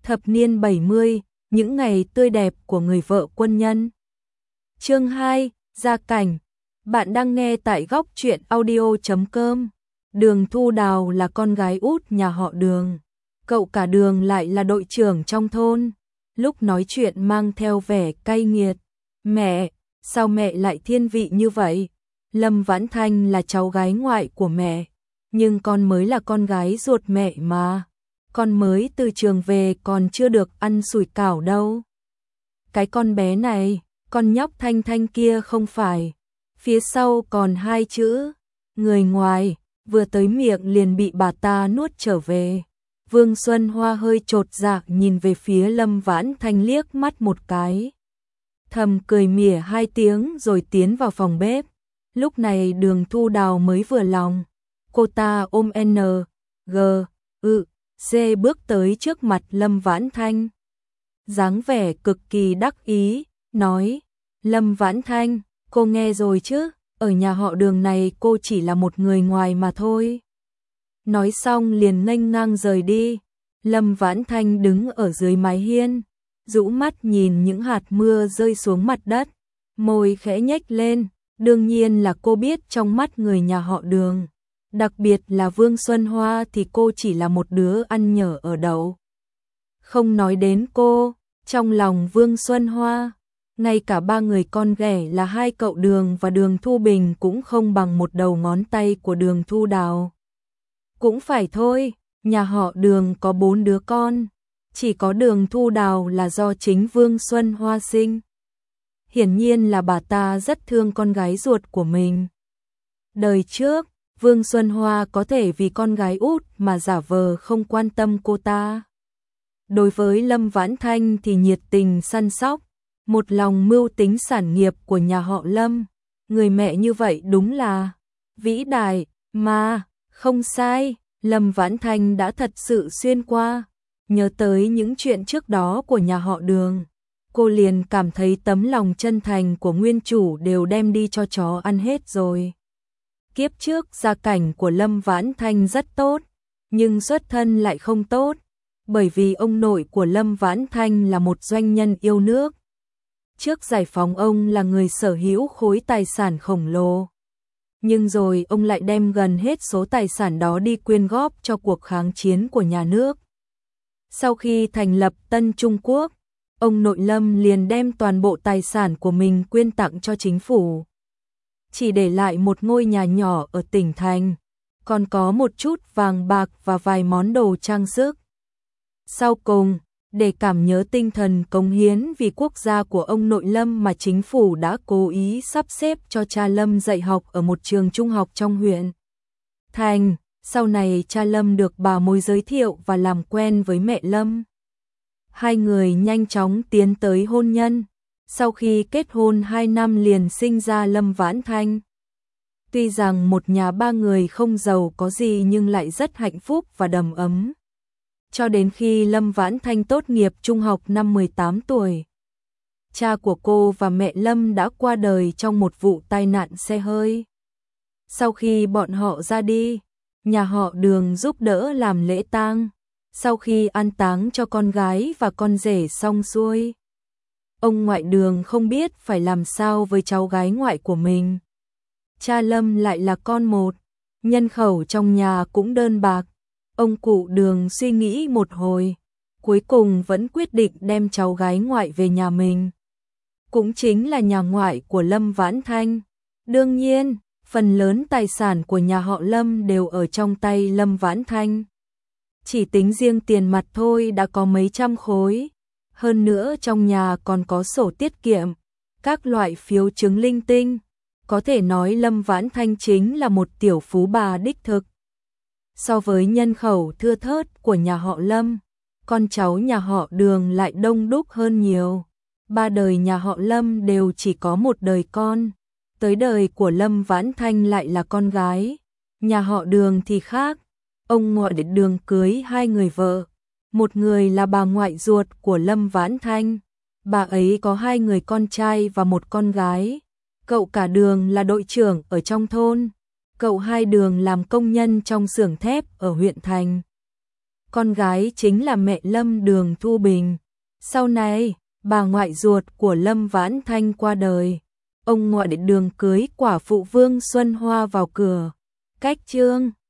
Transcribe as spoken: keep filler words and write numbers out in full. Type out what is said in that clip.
Thập niên bảy mươi, những ngày tươi đẹp của người vợ quân nhân. Chương hai, gia cảnh. Bạn đang nghe tại góc truyện audio chấm com. Đường Thu Đào là con gái út nhà họ Đường. Cậu cả Đường lại là đội trưởng trong thôn. Lúc nói chuyện mang theo vẻ cay nghiệt. Mẹ, sao mẹ lại thiên vị như vậy? Lâm Vãn Thanh là cháu gái ngoại của mẹ, nhưng con mới là con gái ruột mẹ mà. Con mới từ trường về còn chưa được ăn sủi cảo đâu. Cái con bé này, con nhóc Thanh Thanh kia không phải. Phía sau còn hai chữ, người ngoài, vừa tới miệng liền bị bà ta nuốt trở về. Vương Xuân Hoa hơi chột dạ nhìn về phía Lâm Vãn Thanh liếc mắt một cái. Thầm cười mỉa hai tiếng rồi tiến vào phòng bếp. Lúc này Đường Thu Đào mới vừa lòng. Cô ta ôm N, G, ư, C bước tới trước mặt Lâm Vãn Thanh. Dáng vẻ cực kỳ đắc ý, nói, Lâm Vãn Thanh, cô nghe rồi chứ, ở nhà họ Đường này cô chỉ là một người ngoài mà thôi. Nói xong liền nghênh ngang rời đi. Lâm Vãn Thanh đứng ở dưới mái hiên, rũ mắt nhìn những hạt mưa rơi xuống mặt đất, môi khẽ nhếch lên. Đương nhiên là cô biết trong mắt người nhà họ Đường, đặc biệt là Vương Xuân Hoa thì cô chỉ là một đứa ăn nhở ở đậu. Không nói đến cô, trong lòng Vương Xuân Hoa, ngay cả ba người con ghẻ là hai cậu Đường và Đường Thu Bình cũng không bằng một đầu ngón tay của Đường Thu Đào. Cũng phải thôi, nhà họ Đường có bốn đứa con, chỉ có Đường Thu Đào là do chính Vương Xuân Hoa sinh. Hiển nhiên là bà ta rất thương con gái ruột của mình. Đời trước, Vương Xuân Hoa có thể vì con gái út mà giả vờ không quan tâm cô ta. Đối với Lâm Vãn Thanh thì nhiệt tình săn sóc, một lòng mưu tính sản nghiệp của nhà họ Lâm. Người mẹ như vậy đúng là vĩ đại, mà, không sai, Lâm Vãn Thanh đã thật sự xuyên qua. Nhớ tới những chuyện trước đó của nhà họ Đường, cô liền cảm thấy tấm lòng chân thành của nguyên chủ đều đem đi cho chó ăn hết rồi. Kiếp trước gia cảnh của Lâm Vãn Thanh rất tốt, nhưng xuất thân lại không tốt, bởi vì ông nội của Lâm Vãn Thanh là một doanh nhân yêu nước. Trước giải phóng ông là người sở hữu khối tài sản khổng lồ, nhưng rồi ông lại đem gần hết số tài sản đó đi quyên góp cho cuộc kháng chiến của nhà nước. Sau khi thành lập Tân Trung Quốc, ông nội Lâm liền đem toàn bộ tài sản của mình quyên tặng cho chính phủ. Chỉ để lại một ngôi nhà nhỏ ở tỉnh thành, còn có một chút vàng bạc và vài món đồ trang sức. Sau cùng, để cảm nhớ tinh thần cống hiến vì quốc gia của ông nội Lâm mà chính phủ đã cố ý sắp xếp cho cha Lâm dạy học ở một trường trung học trong huyện thành. Sau này cha Lâm được bà mối giới thiệu và làm quen với mẹ Lâm. Hai người nhanh chóng tiến tới hôn nhân. Sau khi kết hôn hai năm liền sinh ra Lâm Vãn Thanh. Tuy rằng một nhà ba người không giàu có gì nhưng lại rất hạnh phúc và đầm ấm. Cho đến khi Lâm Vãn Thanh tốt nghiệp trung học năm mười tám tuổi. Cha của cô và mẹ Lâm đã qua đời trong một vụ tai nạn xe hơi. Sau khi bọn họ ra đi, nhà họ Đường giúp đỡ làm lễ tang. Sau khi an táng cho con gái và con rể xong xuôi, ông ngoại Đường không biết phải làm sao với cháu gái ngoại của mình. Cha Lâm lại là con một, nhân khẩu trong nhà cũng đơn bạc. Ông cụ Đường suy nghĩ một hồi, cuối cùng vẫn quyết định đem cháu gái ngoại về nhà mình. Cũng chính là nhà ngoại của Lâm Vãn Thanh. Đương nhiên, phần lớn tài sản của nhà họ Lâm đều ở trong tay Lâm Vãn Thanh. Chỉ tính riêng tiền mặt thôi đã có mấy trăm khối. Hơn nữa trong nhà còn có sổ tiết kiệm, các loại phiếu chứng linh tinh. Có thể nói Lâm Vãn Thanh chính là một tiểu phú bà đích thực. So với nhân khẩu thưa thớt của nhà họ Lâm, con cháu nhà họ Đường lại đông đúc hơn nhiều. Ba đời nhà họ Lâm đều chỉ có một đời con. Tới đời của Lâm Vãn Thanh lại là con gái. Nhà họ Đường thì khác. Ông ngoại Đường cưới hai người vợ. Một người là bà ngoại ruột của Lâm Vãn Thanh. Bà ấy có hai người con trai và một con gái. Cậu cả Đường là đội trưởng ở trong thôn. Cậu hai Đường làm công nhân trong xưởng thép ở huyện thành. con gái chính là mẹ Lâm Đường Thu Bình. Sau này, bà ngoại ruột của Lâm Vãn Thanh qua đời, ông ngoại Đường cưới quả phụ Vương Xuân Hoa vào cửa. Cách chương